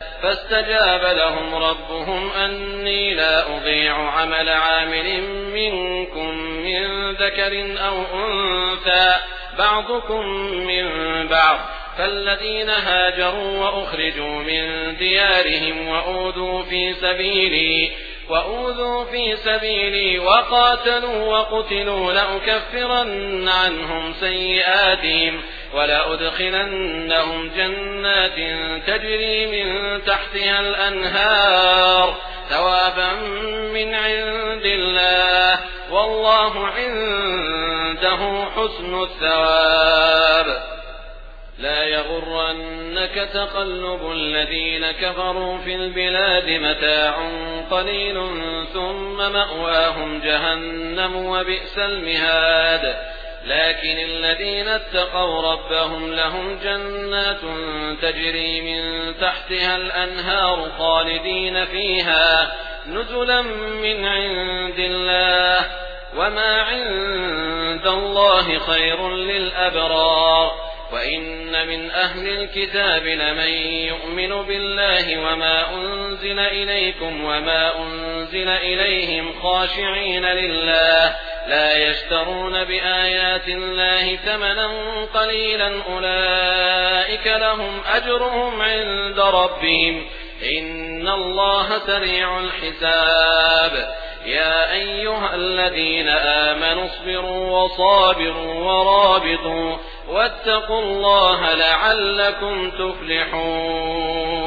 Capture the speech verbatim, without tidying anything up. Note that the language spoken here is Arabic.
فاستجاب لهم ربهم أني لا أضيع عمل عامل منكم من ذكر أو أنثى بعضكم من بعض، فالذين هاجروا وأخرجوا من ديارهم وأوذوا في سبيلي وأوذوا في سبيلي وقاتلوا وقتلوا لأكفرن عنهم سيئاتهم ولأدخلنهم جنات تجري من تحتها الأنهار ثوابا من عند الله والله عنده حسن الثواب. لا يغرنك تقلب الذين كفروا في البلاد، متاع قليل ثم مأواهم جهنم وبئس المهاد. لكن الذين اتقوا ربهم لهم جنات تجري من تحتها الأنهار خالدين فيها نزلا من عند الله وما عند الله خير للأبرار. وإن من أهل الكتاب لمن يؤمن بالله وما أنزل إليكم وما أنزل إليهم خاشعين لله لا يشترون بآيات الله ثمنا قليلا أولئك لهم أجرهم عند ربهم إن الله سريع الحساب. يا أيها الذين آمنوا اصبروا وصابروا ورابطوا واتقوا الله لعلكم تفلحون.